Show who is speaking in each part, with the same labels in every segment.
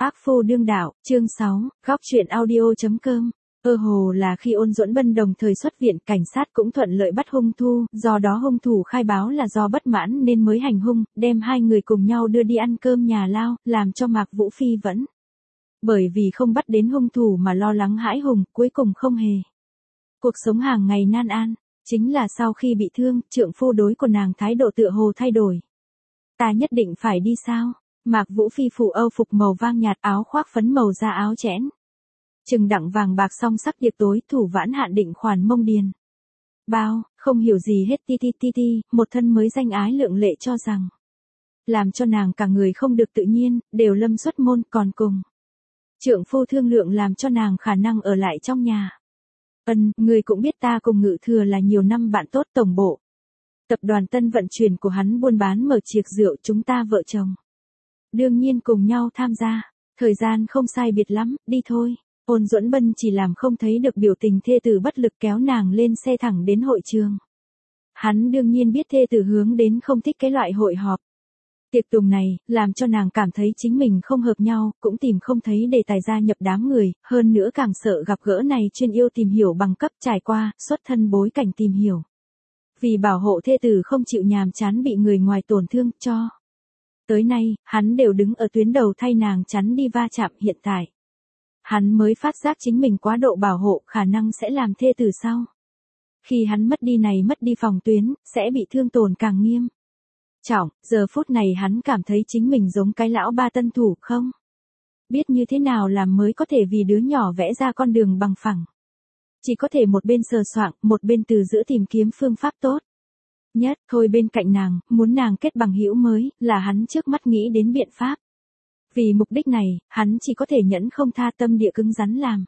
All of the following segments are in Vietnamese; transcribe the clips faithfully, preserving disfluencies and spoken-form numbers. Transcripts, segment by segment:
Speaker 1: Ác phu đương đạo, chương sáu, góc truyện audio.com. Ơ hồ là khi Ôn Duẫn Bân đồng thời xuất viện, cảnh sát cũng thuận lợi bắt hung thủ, do đó hung thủ khai báo là do bất mãn nên mới hành hung, đem hai người cùng nhau đưa đi ăn cơm nhà lao, làm cho Mạc Vũ Phi vẫn bởi vì không bắt đến hung thủ mà lo lắng hãi hùng, cuối cùng không hề. Cuộc sống hàng ngày nan an, chính là sau khi bị thương, trượng phu đối của nàng thái độ tựa hồ thay đổi. Ta nhất định phải đi sao? Mạc Vũ Phi phủ âu phục màu vàng nhạt, áo khoác phấn màu da áo chẽn. Trừng đặng vàng bạc song sắc tiệc tối, thủ vãn hạn định khoản mông điền. Bao, không hiểu gì hết ti ti ti ti, một thân mới danh ái lượng lệ cho rằng. Làm cho nàng cả người không được tự nhiên, đều lâm xuất môn còn cùng. Trượng phu thương lượng làm cho nàng khả năng ở lại trong nhà. Ân, người cũng biết ta cùng Ngự Thừa là nhiều năm bạn tốt tổng bộ. Tập đoàn Tân vận chuyển của hắn buôn bán mở tiệc rượu, chúng ta vợ chồng đương nhiên cùng nhau tham gia, thời gian không sai biệt lắm, đi thôi. Ôn Duẫn Bân chỉ làm không thấy được biểu tình thê tử bất lực kéo nàng lên xe thẳng đến hội trường. Hắn đương nhiên biết thê tử hướng đến không thích cái loại hội họp. Tiệc tùng này, làm cho nàng cảm thấy chính mình không hợp nhau, cũng tìm không thấy đề tài gia nhập đám người, hơn nữa càng sợ gặp gỡ này chuyên yêu tìm hiểu bằng cấp trải qua, xuất thân bối cảnh tìm hiểu. Vì bảo hộ thê tử không chịu nhàm chán bị người ngoài tổn thương, cho tới nay, hắn đều đứng ở tuyến đầu thay nàng chắn đi va chạm. Hiện tại, hắn mới phát giác chính mình quá độ bảo hộ khả năng sẽ làm thê tử sau. Khi hắn mất đi này mất đi phòng tuyến, sẽ bị thương tổn càng nghiêm trọng. Giờ phút này hắn cảm thấy chính mình giống cái lão ba tân thủ không biết như thế nào làm mới có thể vì đứa nhỏ vẽ ra con đường bằng phẳng. Chỉ có thể một bên sờ soạng, một bên từ giữa tìm kiếm phương pháp tốt nhất. Thôi bên cạnh nàng, muốn nàng kết bằng hữu mới, là hắn trước mắt nghĩ đến biện pháp. Vì mục đích này, hắn chỉ có thể nhẫn không tha tâm địa cứng rắn làm.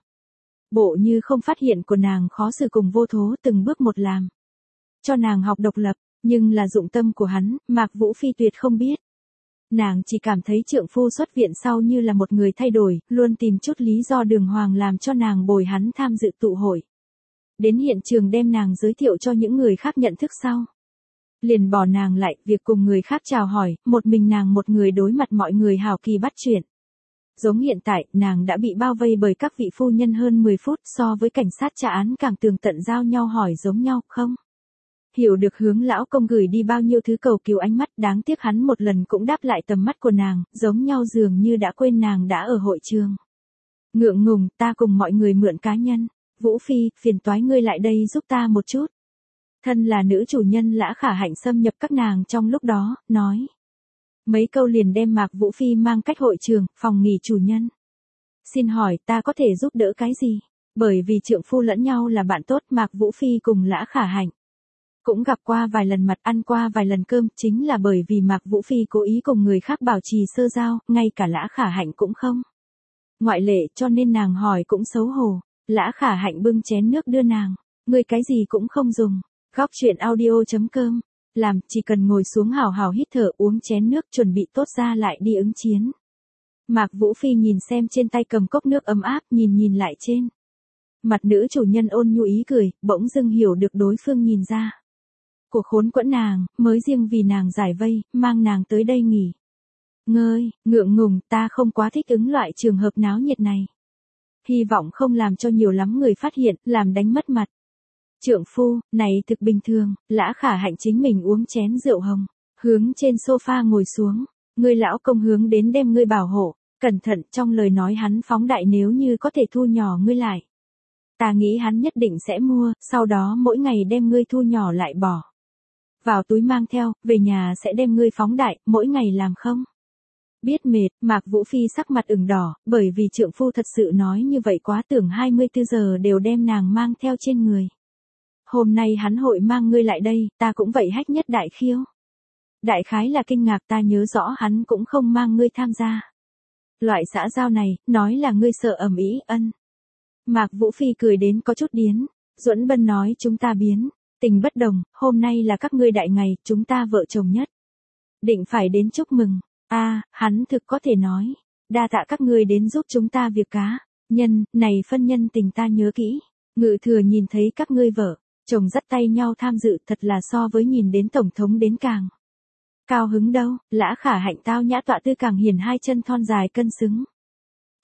Speaker 1: Bộ như không phát hiện của nàng khó xử cùng vô thố, từng bước một làm. Cho nàng học độc lập, nhưng là dụng tâm của hắn, Mạc Vũ Phi tuyệt không biết. Nàng chỉ cảm thấy trượng phu xuất viện sau như là một người thay đổi, luôn tìm chút lý do đường hoàng làm cho nàng bồi hắn tham dự tụ hội. Đến hiện trường đem nàng giới thiệu cho những người khác nhận thức sau. Liền bỏ nàng lại, việc cùng người khác chào hỏi, một mình nàng một người đối mặt mọi người hào kỳ bắt chuyện. Giống hiện tại, nàng đã bị bao vây bởi các vị phu nhân hơn mười phút, so với cảnh sát tra án càng tường tận giao nhau hỏi giống nhau, không hiểu được hướng lão công gửi đi bao nhiêu thứ cầu cứu ánh mắt, đáng tiếc hắn một lần cũng đáp lại tầm mắt của nàng, giống nhau dường như đã quên nàng đã ở hội trường. Ngượng ngùng, ta cùng mọi người mượn cá nhân. Vũ Phi, phiền toái ngươi lại đây giúp ta một chút. Thân là nữ chủ nhân Lã Khả Hạnh xâm nhập các nàng trong lúc đó, nói mấy câu liền đem Mạc Vũ Phi mang cách hội trường, phòng nghỉ chủ nhân. Xin hỏi ta có thể giúp đỡ cái gì? Bởi vì trượng phu lẫn nhau là bạn tốt, Mạc Vũ Phi cùng Lã Khả Hạnh cũng gặp qua vài lần mặt, ăn qua vài lần cơm, chính là bởi vì Mạc Vũ Phi cố ý cùng người khác bảo trì sơ giao, ngay cả Lã Khả Hạnh cũng không ngoại lệ, cho nên nàng hỏi cũng xấu hổ. Lã Khả Hạnh bưng chén nước đưa nàng, người cái gì cũng không dùng. Góc truyện audio.com, làm, chỉ cần ngồi xuống hào hào hít thở, uống chén nước, chuẩn bị tốt ra lại đi ứng chiến. Mạc Vũ Phi nhìn xem trên tay cầm cốc nước ấm áp, nhìn nhìn lại trên mặt nữ chủ nhân ôn nhu ý cười, bỗng dưng hiểu được đối phương nhìn ra cuộc khốn quẫn nàng, mới riêng vì nàng giải vây, mang nàng tới đây nghỉ ngơi. Ngượng ngùng, ta không quá thích ứng loại trường hợp náo nhiệt này. Hy vọng không làm cho nhiều lắm người phát hiện, làm đánh mất mặt. Trượng phu, này thực bình thường. Lã Khả Hạnh chính mình uống chén rượu hồng, hướng trên sofa ngồi xuống. Ngươi lão công hướng đến đem ngươi bảo hộ, cẩn thận, trong lời nói hắn phóng đại, nếu như có thể thu nhỏ ngươi lại. Ta nghĩ hắn nhất định sẽ mua, sau đó mỗi ngày đem ngươi thu nhỏ lại bỏ vào túi mang theo, về nhà sẽ đem ngươi phóng đại, mỗi ngày làm không biết mệt. Mạc Vũ Phi sắc mặt ửng đỏ, bởi vì trượng phu thật sự nói như vậy quá, tưởng hai mươi tư giờ đều đem nàng mang theo trên người. Hôm nay hắn hội mang ngươi lại đây, ta cũng vậy hách nhất đại khiêu. Đại khái là kinh ngạc, ta nhớ rõ hắn cũng không mang ngươi tham gia loại xã giao này, nói là ngươi sợ ầm ĩ. Ân. Mạc Vũ Phi cười đến có chút điến. Duẫn Bân nói chúng ta biến tình bất đồng, hôm nay là các ngươi đại ngày, chúng ta vợ chồng nhất định phải đến chúc mừng. A, à, hắn thực có thể nói, đa tạ các ngươi đến giúp chúng ta việc cá nhân này, phân nhân tình ta nhớ kỹ. Ngự Thừa nhìn thấy các ngươi vợ chồng dắt tay nhau tham dự, thật là so với nhìn đến tổng thống đến càng cao hứng đâu. Lã Khả Hạnh tao nhã tọa tư càng hiền, hai chân thon dài cân xứng.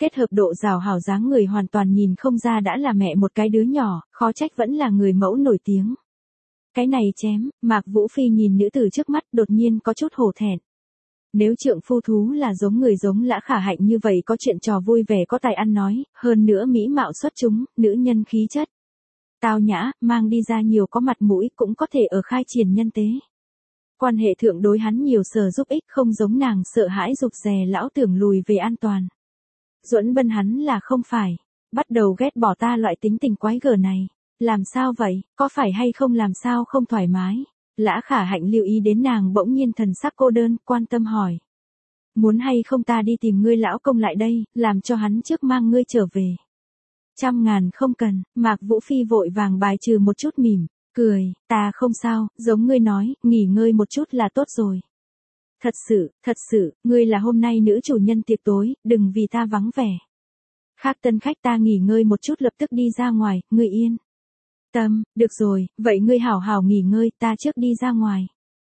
Speaker 1: Kết hợp độ rào hảo dáng người hoàn toàn nhìn không ra đã là mẹ một cái đứa nhỏ, khó trách vẫn là người mẫu nổi tiếng. Cái này chém, Mạc Vũ Phi nhìn nữ tử trước mắt đột nhiên có chút hổ thẹn. Nếu trượng phu thú là giống người giống Lã Khả Hạnh như vậy có chuyện trò vui vẻ có tài ăn nói, hơn nữa mỹ mạo xuất chúng, nữ nhân khí chất. Tao nhã, mang đi ra nhiều có mặt mũi cũng có thể ở khai triển nhân tế. Quan hệ thượng đối hắn nhiều sở giúp ích không giống nàng sợ hãi rụt rè lão tưởng lùi về an toàn. Duẫn Bân hắn là không phải, bắt đầu ghét bỏ ta loại tính tình quái gở này. Làm sao vậy, có phải hay không làm sao không thoải mái? Lã Khả Hạnh lưu ý đến nàng bỗng nhiên thần sắc cô đơn, quan tâm hỏi. Muốn hay không ta đi tìm ngươi lão công lại đây, làm cho hắn trước mang ngươi trở về. Trăm ngàn không cần, Mạc Vũ Phi vội vàng bài trừ một chút mỉm, cười, ta không sao, giống ngươi nói, nghỉ ngơi một chút là tốt rồi. Thật sự, thật sự, ngươi là hôm nay nữ chủ nhân tiệc tối, đừng vì ta vắng vẻ. Khác tân khách ta nghỉ ngơi một chút lập tức đi ra ngoài, ngươi yên. Tâm, được rồi, vậy ngươi hảo hảo nghỉ ngơi, ta trước đi ra ngoài.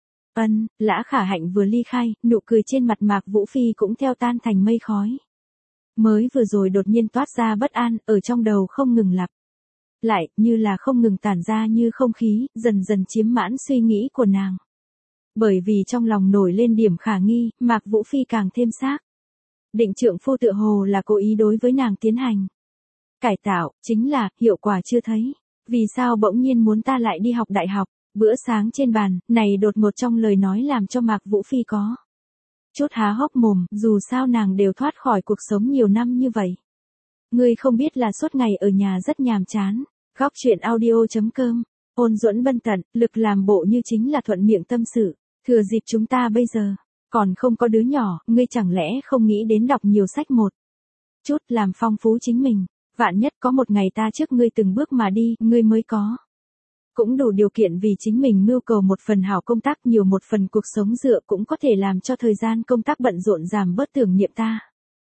Speaker 1: Ân, Lã Khả Hạnh vừa ly khai, nụ cười trên mặt Mạc Vũ Phi cũng theo tan thành mây khói. Mới vừa rồi đột nhiên toát ra bất an, ở trong đầu không ngừng lặp. Lại, như là không ngừng tản ra như không khí, dần dần chiếm mãn suy nghĩ của nàng. Bởi vì trong lòng nổi lên điểm khả nghi, Mạc Vũ Phi càng thêm xác. Định trượng phu tựa hồ là cố ý đối với nàng tiến hành. Cải tạo, chính là, hiệu quả chưa thấy. Vì sao bỗng nhiên muốn ta lại đi học đại học, bữa sáng trên bàn, này đột ngột trong lời nói làm cho Mạc Vũ Phi có chút há hốc mồm, dù sao nàng đều thoát khỏi cuộc sống nhiều năm như vậy. Ngươi không biết là suốt ngày ở nhà rất nhàm chán. Góc truyện audio chấm com, Ôn Duẫn Bân tận, lực làm bộ như chính là thuận miệng tâm sự, thừa dịp chúng ta bây giờ, còn không có đứa nhỏ, ngươi chẳng lẽ không nghĩ đến đọc nhiều sách một chút làm phong phú chính mình. Vạn nhất có một ngày ta trước ngươi từng bước mà đi, ngươi mới có. Cũng đủ điều kiện vì chính mình mưu cầu một phần hảo công tác nhiều một phần cuộc sống dựa cũng có thể làm cho thời gian công tác bận rộn giảm bớt tưởng niệm ta.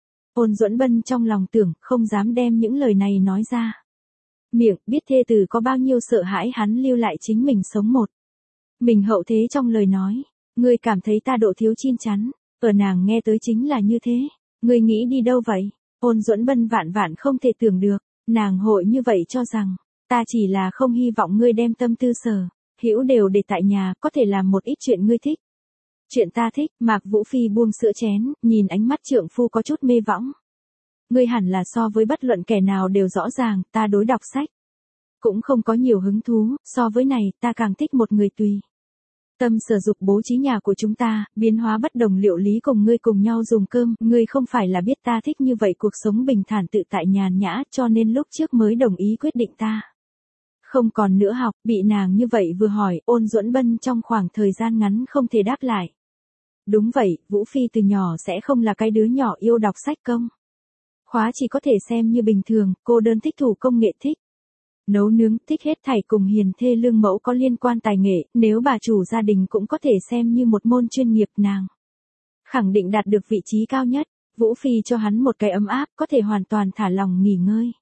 Speaker 1: Ôn Duẫn Bân trong lòng tưởng, không dám đem những lời này nói ra. Miệng, biết thê tử có bao nhiêu sợ hãi hắn lưu lại chính mình sống một. Mình hậu thế trong lời nói, ngươi cảm thấy ta độ thiếu chín chắn, ở nàng nghe tới chính là như thế. Ngươi nghĩ đi đâu vậy? Ôn Duẫn Bân vạn vạn không thể tưởng được, nàng hội như vậy cho rằng, ta chỉ là không hy vọng ngươi đem tâm tư sở, hữu đều để tại nhà, có thể làm một ít chuyện ngươi thích. Chuyện ta thích, Mạc Vũ Phi buông sữa chén, nhìn ánh mắt trượng phu có chút mê võng. Ngươi hẳn là so với bất luận kẻ nào đều rõ ràng, ta đối đọc sách cũng không có nhiều hứng thú, so với này, ta càng thích một người tùy tâm sở dục bố trí nhà của chúng ta, biến hóa bất đồng liệu lý cùng ngươi cùng nhau dùng cơm, ngươi không phải là biết ta thích như vậy cuộc sống bình thản tự tại nhàn nhã, cho nên lúc trước mới đồng ý quyết định ta. Không còn nữa học, bị nàng như vậy vừa hỏi, Ôn Duẫn Bân trong khoảng thời gian ngắn không thể đáp lại. Đúng vậy, Vũ Phi từ nhỏ sẽ không là cái đứa nhỏ yêu đọc sách công. Khóa chỉ có thể xem như bình thường, cô đơn thích thủ công nghệ thích. Nấu nướng, thích hết thảy cùng hiền thê lương mẫu có liên quan tài nghệ, nếu bà chủ gia đình cũng có thể xem như một môn chuyên nghiệp nàng. Khẳng định đạt được vị trí cao nhất, Vũ Phi cho hắn một cái ấm áp, có thể hoàn toàn thả lòng nghỉ ngơi.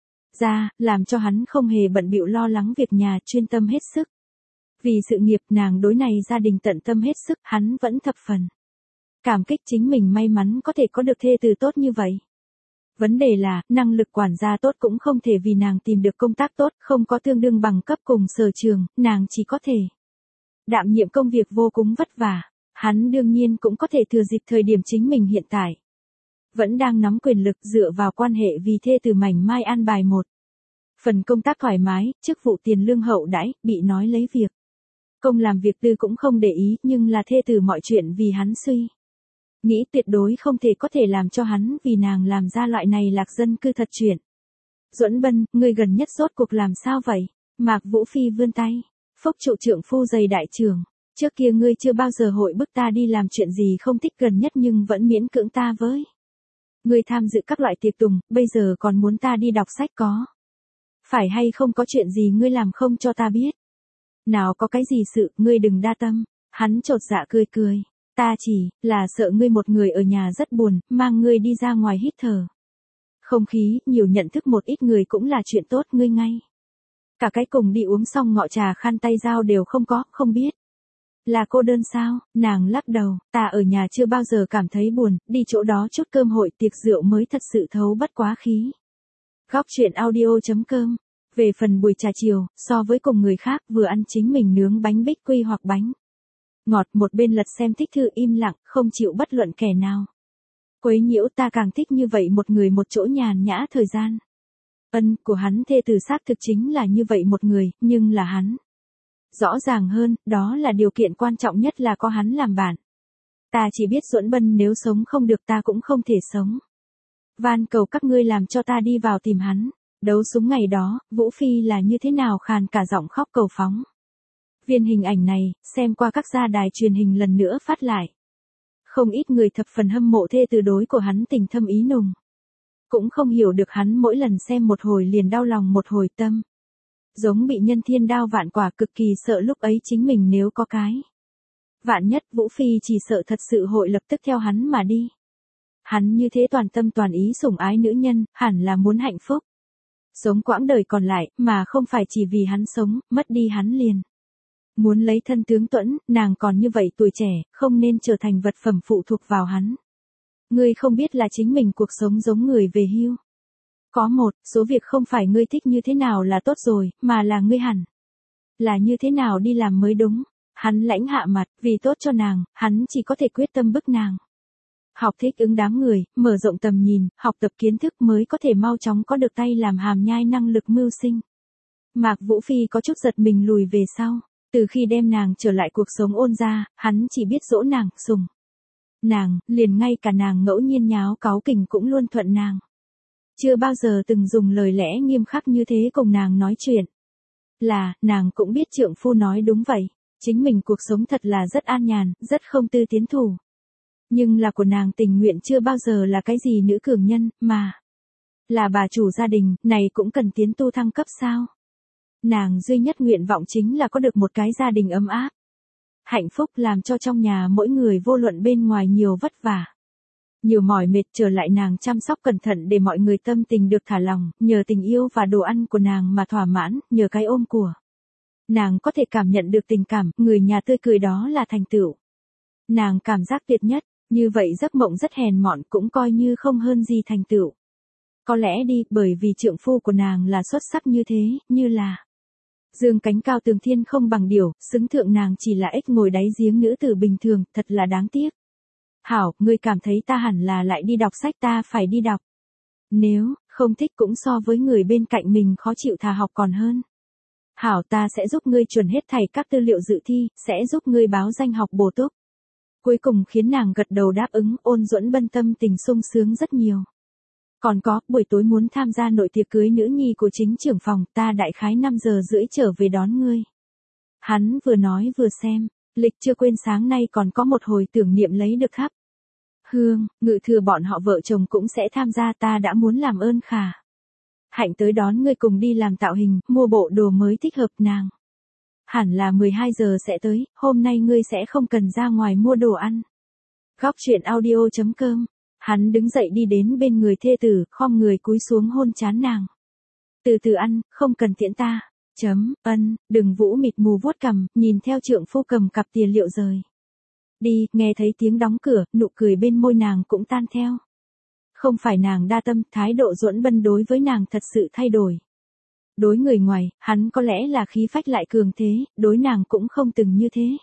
Speaker 1: Ra, làm cho hắn không hề bận bịu lo lắng việc nhà, chuyên tâm hết sức. Vì sự nghiệp nàng đối này gia đình tận tâm hết sức, hắn vẫn thập phần cảm kích chính mình may mắn có thể có được thê từ tốt như vậy. Vấn đề là, năng lực quản gia tốt cũng không thể vì nàng tìm được công tác tốt, không có tương đương bằng cấp cùng sở trường, nàng chỉ có thể đảm nhiệm công việc vô cùng vất vả. Hắn đương nhiên cũng có thể thừa dịp thời điểm chính mình hiện tại vẫn đang nắm quyền lực dựa vào quan hệ vì thê từ mảnh mai an bài một phần công tác thoải mái, chức vụ tiền lương hậu đãi, bị nói lấy việc công làm việc tư cũng không để ý, nhưng là thê từ mọi chuyện vì hắn suy nghĩ tuyệt đối không thể có thể làm cho hắn vì nàng làm ra loại này lạc dân cư thật chuyện. Duẫn Bân, ngươi gần nhất rốt cuộc làm sao vậy? Mạc Vũ Phi vươn tay, phúc trụ trượng phu dày đại trưởng. Trước kia ngươi chưa bao giờ hội bức ta đi làm chuyện gì không thích gần nhất nhưng vẫn miễn cưỡng ta với. Ngươi tham dự các loại tiệc tùng, bây giờ còn muốn ta đi đọc sách có. Phải hay không có chuyện gì ngươi làm không cho ta biết? Nào có cái gì sự, ngươi đừng đa tâm. Hắn chột dạ cười cười. Ta chỉ là sợ ngươi một người ở nhà rất buồn, mang ngươi đi ra ngoài hít thở không khí, nhiều nhận thức một ít người cũng là chuyện tốt ngươi ngay. Cả cái cùng đi uống xong ngọ trà khăn tay dao đều không có, không biết. Là cô đơn sao? Nàng lắc đầu, ta ở nhà chưa bao giờ cảm thấy buồn, đi chỗ đó chút cơm hội tiệc rượu mới thật sự thấu bất quá khí. Góc chuyện audio.com. Về phần buổi trà chiều, so với cùng người khác vừa ăn chính mình nướng bánh bích quy hoặc bánh ngọt, một bên lật xem thích thư im lặng, không chịu bất luận kẻ nào quấy nhiễu. Ta càng thích như vậy một người một chỗ nhàn nhã thời gian. Ân của hắn thê tử xác thực chính là như vậy một người, nhưng là hắn. Rõ ràng hơn, đó là điều kiện quan trọng nhất là có hắn làm bạn. Ta chỉ biết Duẫn Bân nếu sống không được ta cũng không thể sống. Van cầu các ngươi làm cho ta đi vào tìm hắn. Đấu súng ngày đó, Vũ Phi là như thế nào khàn cả giọng khóc cầu phóng. Viên hình ảnh này, xem qua các gia đài truyền hình lần nữa phát lại. Không ít người thập phần hâm mộ thê từ đối của hắn tình thâm ý nùng. Cũng không hiểu được hắn mỗi lần xem một hồi liền đau lòng một hồi tâm. Giống bị nhân thiên đao vạn quả, cực kỳ sợ lúc ấy chính mình nếu có cái vạn nhất, Vũ Phi chỉ sợ thật sự hội lập tức theo hắn mà đi. Hắn như thế toàn tâm toàn ý sủng ái nữ nhân, hẳn là muốn hạnh phúc. Sống quãng đời còn lại, mà không phải chỉ vì hắn sống, mất đi hắn liền. Muốn lấy thân tướng tuẫn, nàng còn như vậy tuổi trẻ, không nên trở thành vật phẩm phụ thuộc vào hắn. Ngươi không biết là chính mình cuộc sống giống người về hưu. Có một số việc không phải ngươi thích như thế nào là tốt rồi, mà là ngươi hẳn là như thế nào đi làm mới đúng. Hắn lãnh hạ mặt, vì tốt cho nàng, hắn chỉ có thể quyết tâm bức nàng học thích ứng đám người, mở rộng tầm nhìn, học tập kiến thức mới có thể mau chóng có được tay làm hàm nhai năng lực mưu sinh. Mạc Vũ Phi có chút giật mình lùi về sau. Từ khi đem nàng trở lại cuộc sống ôn gia, hắn chỉ biết dỗ nàng, sủng nàng, liền ngay cả nàng ngẫu nhiên nháo cáu kỉnh cũng luôn thuận nàng. Chưa bao giờ từng dùng lời lẽ nghiêm khắc như thế cùng nàng nói chuyện. Là, nàng cũng biết trượng phu nói đúng vậy. Chính mình cuộc sống thật là rất an nhàn, rất không tư tiến thủ. Nhưng là của nàng tình nguyện chưa bao giờ là cái gì nữ cường nhân, mà là bà chủ gia đình, này cũng cần tiến tu thăng cấp sao? Nàng duy nhất nguyện vọng chính là có được một cái gia đình ấm áp. Hạnh phúc làm cho trong nhà mỗi người vô luận bên ngoài nhiều vất vả. Nhiều mỏi mệt trở lại nàng chăm sóc cẩn thận để mọi người tâm tình được thả lòng, nhờ tình yêu và đồ ăn của nàng mà thỏa mãn, nhờ cái ôm của nàng có thể cảm nhận được tình cảm, người nhà tươi cười đó là thành tựu. Nàng cảm giác tuyệt nhất, như vậy giấc mộng rất hèn mọn cũng coi như không hơn gì thành tựu. Có lẽ đi, bởi vì trượng phu của nàng là xuất sắc như thế, như là dương cánh cao tường thiên không bằng điều, xứng thượng nàng chỉ là ếch ngồi đáy giếng nữ tử bình thường, thật là đáng tiếc. Hảo, ngươi cảm thấy ta hẳn là lại đi đọc sách, ta phải đi đọc. Nếu không thích cũng so với người bên cạnh mình khó chịu thà học còn hơn. Hảo, ta sẽ giúp ngươi chuẩn hết thảy các tư liệu dự thi, sẽ giúp ngươi báo danh học bổ túc. Cuối cùng khiến nàng gật đầu đáp ứng. Ôn Duẫn Bân tâm tình sung sướng rất nhiều. Còn có, buổi tối muốn tham gia nội tiệc cưới nữ nhi của chính trưởng phòng, ta đại khái năm giờ rưỡi trở về đón ngươi. Hắn vừa nói vừa xem, lịch chưa quên sáng nay còn có một hồi tưởng niệm lấy được thắp hương, ngự thừa bọn họ vợ chồng cũng sẽ tham gia, ta đã muốn làm ơn khả hạnh tới đón ngươi cùng đi làm tạo hình, mua bộ đồ mới thích hợp nàng. Hẳn là mười hai giờ sẽ tới, hôm nay ngươi sẽ không cần ra ngoài mua đồ ăn. Góc chuyện audio.com. Hắn đứng dậy đi đến bên người thê tử, khom người cúi xuống hôn trán nàng. Từ từ ăn, không cần tiễn ta. Chấm, ân, đừng Vũ mịt mù vuốt cằm, nhìn theo trượng phu cầm cặp tiền liệu rời đi, nghe thấy tiếng đóng cửa, nụ cười bên môi nàng cũng tan theo. Không phải nàng đa tâm, thái độ Duẫn Bân đối với nàng thật sự thay đổi. Đối người ngoài, hắn có lẽ là khí phách lại cường thế, đối nàng cũng không từng như thế.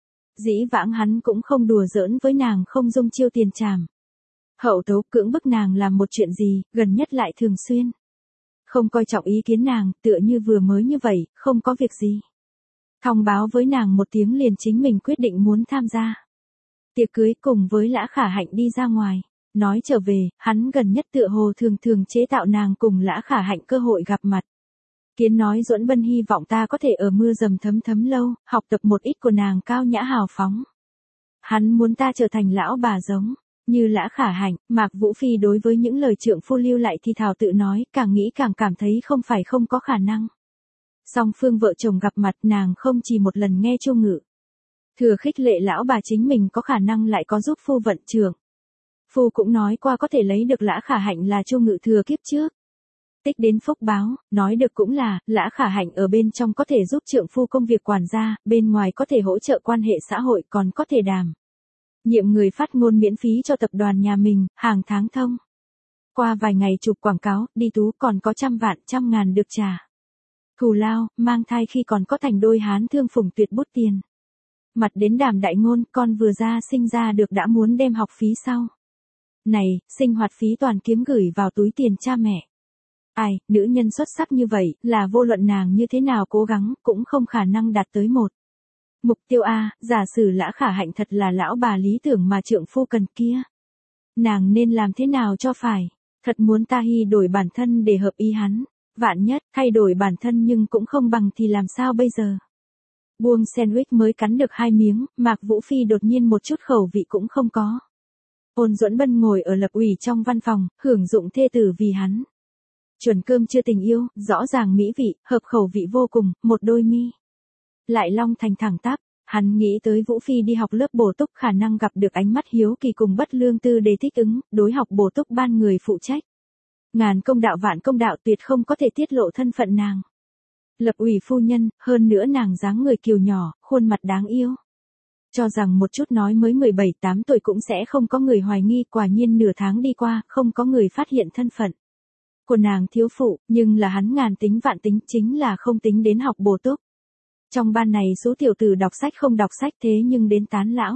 Speaker 1: Dĩ vãng hắn cũng không đùa giỡn với nàng, không dung chiêu tiền trảm. Hậu tấu cưỡng bức nàng làm một chuyện gì, gần nhất lại thường xuyên không coi trọng ý kiến nàng, tựa như vừa mới như vậy, không có việc gì. Thông báo với nàng một tiếng liền chính mình quyết định muốn tham gia tiệc cưới cùng với Lã Khả Hạnh đi ra ngoài. Nói trở về, hắn gần nhất tựa hồ thường thường chế tạo nàng cùng Lã Khả Hạnh cơ hội gặp mặt. Kiến nói Duẫn Bân hy vọng ta có thể ở mưa dầm thấm thấm lâu, học tập một ít của nàng cao nhã hào phóng. Hắn muốn ta trở thành lão bà giống như Lã Khả Hạnh. Mạc Vũ Phi đối với những lời trượng phu lưu lại thì thào tự nói, càng nghĩ càng cảm thấy không phải không có khả năng. Song phương vợ chồng gặp mặt, nàng không chỉ một lần nghe Chu Ngự thừa khích lệ lão bà chính mình có khả năng lại có giúp phu vận trưởng. Phu cũng nói qua có thể lấy được Lã Khả Hạnh là Chu Ngự thừa kiếp trước Tích đến phúc báo, nói được cũng là, Lã Khả Hạnh ở bên trong có thể giúp trượng phu công việc quản gia, bên ngoài có thể hỗ trợ quan hệ xã hội còn có thể đảm nhiệm người phát ngôn miễn phí cho tập đoàn nhà mình, hàng tháng thông. Qua vài ngày chụp quảng cáo, đi tú còn có trăm vạn trăm ngàn được trả. Thù lao, mang thai khi còn có thành đôi hán thương phùng tuyệt bút tiền. Mặt đến Đàm đại ngôn, con vừa ra sinh ra được đã muốn đem học phí sau. Này, sinh hoạt phí toàn kiếm gửi vào túi tiền cha mẹ. Ai, nữ nhân xuất sắc như vậy, là vô luận nàng như thế nào cố gắng, cũng không khả năng đạt tới một. Mục tiêu A, giả sử Lã Khả Hạnh thật là lão bà lý tưởng mà trượng phu cần kia. Nàng nên làm thế nào cho phải, thật muốn ta hy đổi bản thân để hợp ý hắn. Vạn nhất, thay đổi bản thân nhưng cũng không bằng thì làm sao bây giờ. Buông sandwich mới cắn được hai miếng, Mạc Vũ Phi đột nhiên một chút khẩu vị cũng không có. Ôn Duẫn Bân ngồi ở lập ủy trong văn phòng, hưởng dụng thê tử vì hắn. Chuẩn cơm chưa tình yêu, rõ ràng mỹ vị, hợp khẩu vị vô cùng, một đôi mi. Lại long thành thẳng tắp, hắn nghĩ tới Vũ Phi đi học lớp bổ túc khả năng gặp được ánh mắt hiếu kỳ cùng bất lương tư để thích ứng, đối học bổ túc ban người phụ trách. Ngàn công đạo vạn công đạo tuyệt không có thể tiết lộ thân phận nàng. Lập ủy phu nhân, hơn nữa nàng dáng người kiều nhỏ, khuôn mặt đáng yêu. Cho rằng một chút nói mới mười bảy tám tuổi cũng sẽ không có người hoài nghi, quả nhiên nửa tháng đi qua, không có người phát hiện thân phận của nàng thiếu phụ, nhưng là hắn ngàn tính vạn tính chính là không tính đến học bổ túc. Trong ban này số tiểu tử đọc sách không đọc sách thế nhưng đến tán lão.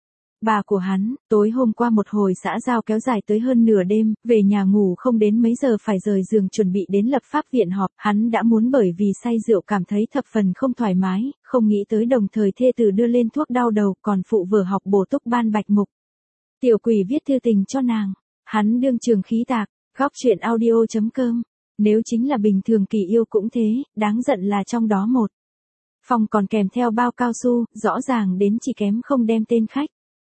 Speaker 1: Bà của hắn, tối hôm qua một hồi xã giao kéo dài tới hơn nửa đêm, về nhà ngủ không đến mấy giờ phải rời giường chuẩn bị đến lập pháp viện họp, hắn đã muốn bởi vì say rượu cảm thấy thập phần không thoải mái, không nghĩ tới đồng thời thê tử đưa lên thuốc đau đầu còn phụ vở học bổ túc ban bạch mục. Tiểu quỷ viết thư tình cho nàng, hắn đương trường khí tạc, góc truyện audio chấm com, nếu chính là bình thường kỳ yêu cũng thế, đáng giận là trong đó một. Phòng còn kèm theo bao cao su, rõ ràng đến chỉ kém không đem tên khách.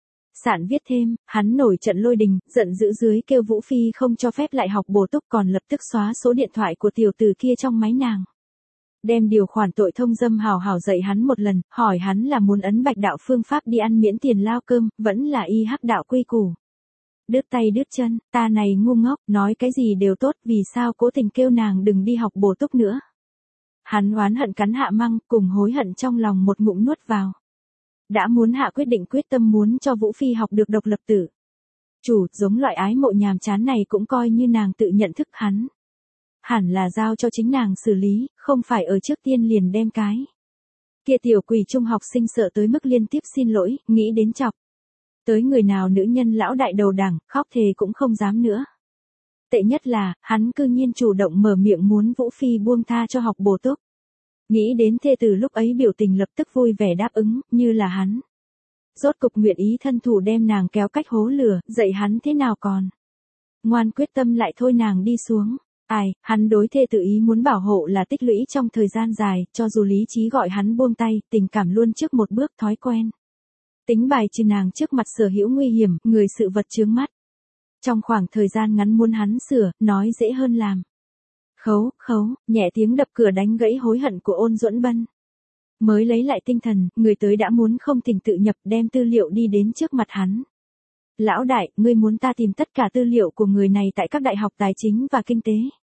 Speaker 1: Sạn viết thêm, hắn nổi trận lôi đình, giận dữ dưới kêu Vũ Phi không cho phép lại học bổ túc còn lập tức xóa số điện thoại của tiểu tử kia trong máy nàng. Đem điều khoản tội thông dâm hào hào dạy hắn một lần, hỏi hắn là muốn ấn bạch đạo phương pháp đi ăn miễn tiền lao cơm, vẫn là y hắc đạo quy củ. Đứt tay đứt chân, ta này ngu ngốc, nói cái gì đều tốt, vì sao cố tình kêu nàng đừng đi học bổ túc nữa. Hắn oán hận cắn hạ măng, cùng hối hận trong lòng một ngụm nuốt vào. Đã muốn hạ quyết định quyết tâm muốn cho Vũ Phi học được độc lập tự chủ, giống loại ái mộ nhàm chán này cũng coi như nàng tự nhận thức hắn. Hẳn là giao cho chính nàng xử lý, không phải ở trước tiên liền đem cái. Kia tiểu quỷ trung học sinh sợ tới mức liên tiếp xin lỗi, nghĩ đến chọc. Tới người nào nữ nhân lão đại đầu đảng, khóc thề cũng không dám nữa. Tệ nhất là, hắn cư nhiên chủ động mở miệng muốn Vũ Phi buông tha cho học bổ túc. Nghĩ đến thê tử lúc ấy biểu tình lập tức vui vẻ đáp ứng, như là hắn. Rốt cục nguyện ý thân thủ đem nàng kéo cách hố lửa, dạy hắn thế nào còn. Ngoan quyết tâm lại thôi nàng đi xuống. Ai, hắn đối thê tự ý muốn bảo hộ là tích lũy trong thời gian dài, cho dù lý trí gọi hắn buông tay, tình cảm luôn trước một bước thói quen. Tính bài trừ nàng trước mặt sở hữu nguy hiểm, người sự vật chướng mắt. Trong khoảng thời gian ngắn muốn hắn sửa, nói dễ hơn làm. Khấu, khấu, nhẹ tiếng đập cửa đánh gãy hối hận của Ôn Duẫn Bân. Mới lấy lại tinh thần, người tới đã muốn không thỉnh tự nhập đem tư liệu đi đến trước mặt hắn. Lão đại, ngươi muốn ta tìm tất cả tư liệu của người này tại các đại học tài chính và kinh tế.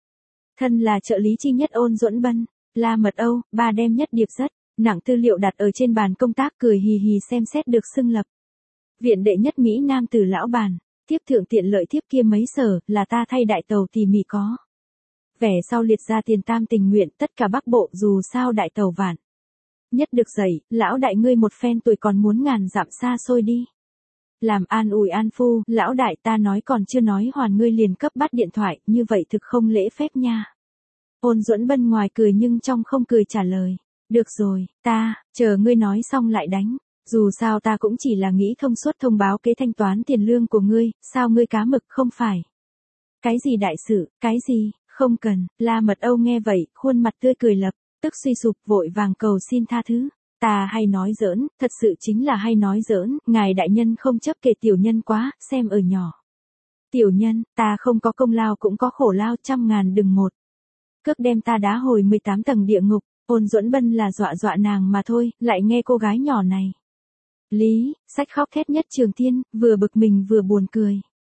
Speaker 1: Thân là trợ lý chi nhất Ôn Duẫn Bân, La Mật Âu, ba đem nhất điệp rất, nặng tư liệu đặt ở trên bàn công tác cười hì hì xem xét được xưng lập. Viện đệ nhất Mỹ Nam từ lão bàn, tiếp thượng tiện lợi tiếp kia mấy sở, là ta thay đại tàu tỉ mỉ có. Vẻ sau liệt ra tiền tam tình nguyện tất cả Bắc Bộ dù sao đại tàu vạn. Nhất được dậy, lão đại ngươi một phen tuổi còn muốn ngàn dặm xa xôi đi. Làm an ủi an phu, lão đại ta nói còn chưa nói hoàn ngươi liền cấp bắt điện thoại, như vậy thực không lễ phép nha. Ôn Duẫn Bân ngoài cười nhưng trong không cười trả lời. Được rồi, ta, chờ ngươi nói xong lại đánh. Dù sao ta cũng chỉ là nghĩ thông suốt thông báo kế thanh toán tiền lương của ngươi, sao ngươi cá mực không phải. Cái gì đại sự, cái gì, không cần, La Mật Âu nghe vậy, khuôn mặt tươi cười lập, tức suy sụp vội vàng cầu xin tha thứ. Ta hay nói giỡn, thật sự chính là hay nói giỡn, ngài đại nhân không chấp kể tiểu nhân quá, xem ở nhỏ. Tiểu nhân, ta không có công lao cũng có khổ lao trăm ngàn đừng một. Cước đem ta đá hồi mười tám tầng địa ngục, Ôn Duẫn Bân là dọa dọa nàng mà thôi, lại nghe cô gái nhỏ này. Lý, sách khóc thét nhất Trường Thiên, vừa bực mình vừa buồn cười.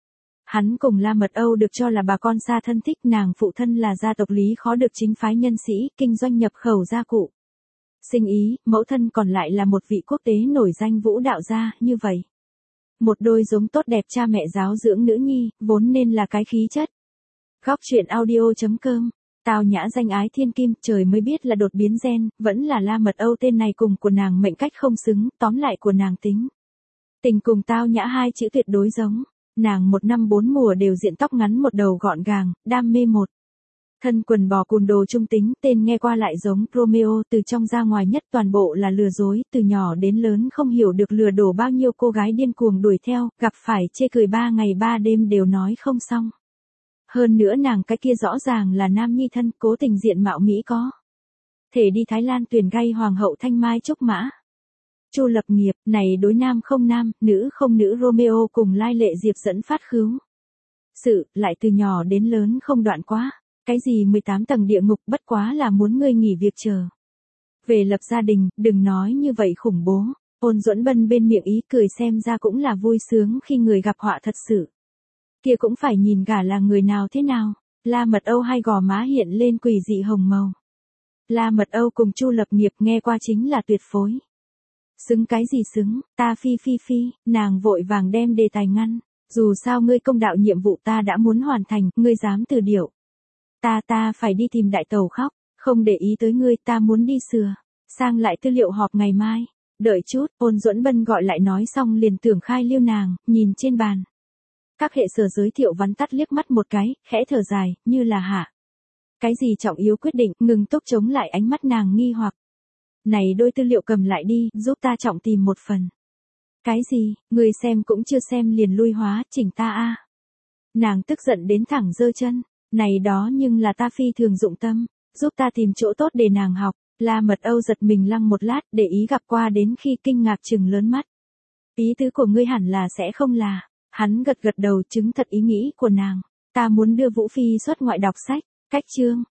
Speaker 1: Hắn cùng La Mật Âu được cho là bà con xa thân thích, nàng phụ thân là gia tộc Lý khó được chính phái nhân sĩ, kinh doanh nhập khẩu gia cụ. Sinh ý, mẫu thân còn lại là một vị quốc tế nổi danh vũ đạo gia, như vậy. Một đôi giống tốt đẹp cha mẹ giáo dưỡng nữ nhi, vốn nên là cái khí chất. Góc truyện audio.com. Tao Nhã danh ái thiên kim, trời mới biết là đột biến gen, vẫn là La Mật Âu tên này cùng của nàng mệnh cách không xứng, tóm lại của nàng tính. Tình cùng Tao Nhã hai chữ tuyệt đối giống. Nàng một năm bốn mùa đều diện tóc ngắn một đầu gọn gàng, đam mê một. Thân quần bò cùn đồ trung tính, tên nghe qua lại giống Romeo, từ trong ra ngoài nhất toàn bộ là lừa dối, từ nhỏ đến lớn không hiểu được lừa đổ bao nhiêu cô gái điên cuồng đuổi theo, gặp phải chê cười ba ngày ba đêm đều nói không xong. Hơn nữa nàng cái kia rõ ràng là nam nhi thân, cố tình diện mạo Mỹ có. Thể đi Thái Lan tuyển gay hoàng hậu thanh mai trúc mã. Chu lập nghiệp, này đối nam không nam, nữ không nữ Romeo cùng lai lệ diệp dẫn phát khứu. Sự, lại từ nhỏ đến lớn không đoạn quá. Cái gì mười tám tầng địa ngục bất quá là muốn ngươi nghỉ việc chờ. Về lập gia đình, đừng nói như vậy khủng bố. Ôn Duẫn Bân bên miệng ý cười xem ra cũng là vui sướng khi người gặp họa thật sự. Kia cũng phải nhìn gả là người nào thế nào. La Mật Âu hai gò má hiện lên quỷ dị hồng màu. La Mật Âu cùng Chu lập nghiệp nghe qua chính là tuyệt phối. Xứng cái gì xứng, ta phi phi phi, nàng vội vàng đem đề tài ngăn. Dù sao ngươi công đạo nhiệm vụ ta đã muốn hoàn thành, ngươi dám từ điệu. Ta ta phải đi tìm đại tàu khóc, không để ý tới ngươi, ta muốn đi sửa, sang lại tư liệu họp ngày mai. Đợi chút, Ôn Duẫn Bân gọi lại nói xong liền tưởng khai liêu nàng, nhìn trên bàn. Các hệ sở giới thiệu vắn tắt liếc mắt một cái, khẽ thở dài, như là hạ. Cái gì trọng yếu quyết định, ngừng tốc chống lại ánh mắt nàng nghi hoặc. Này đôi tư liệu cầm lại đi, giúp ta trọng tìm một phần. Cái gì, người xem cũng chưa xem liền lui hóa, chỉnh ta a. Nàng tức giận đến thẳng giơ chân. Này đó nhưng là ta phi thường dụng tâm, giúp ta tìm chỗ tốt để nàng học. La Mật Âu giật mình lăng một lát, để ý gặp qua đến khi kinh ngạc trừng lớn mắt. Ý tứ của ngươi hẳn là sẽ không là. Hắn gật gật đầu chứng thật ý nghĩ của nàng. Ta muốn đưa Vũ Phi xuất ngoại đọc sách. Cách chương,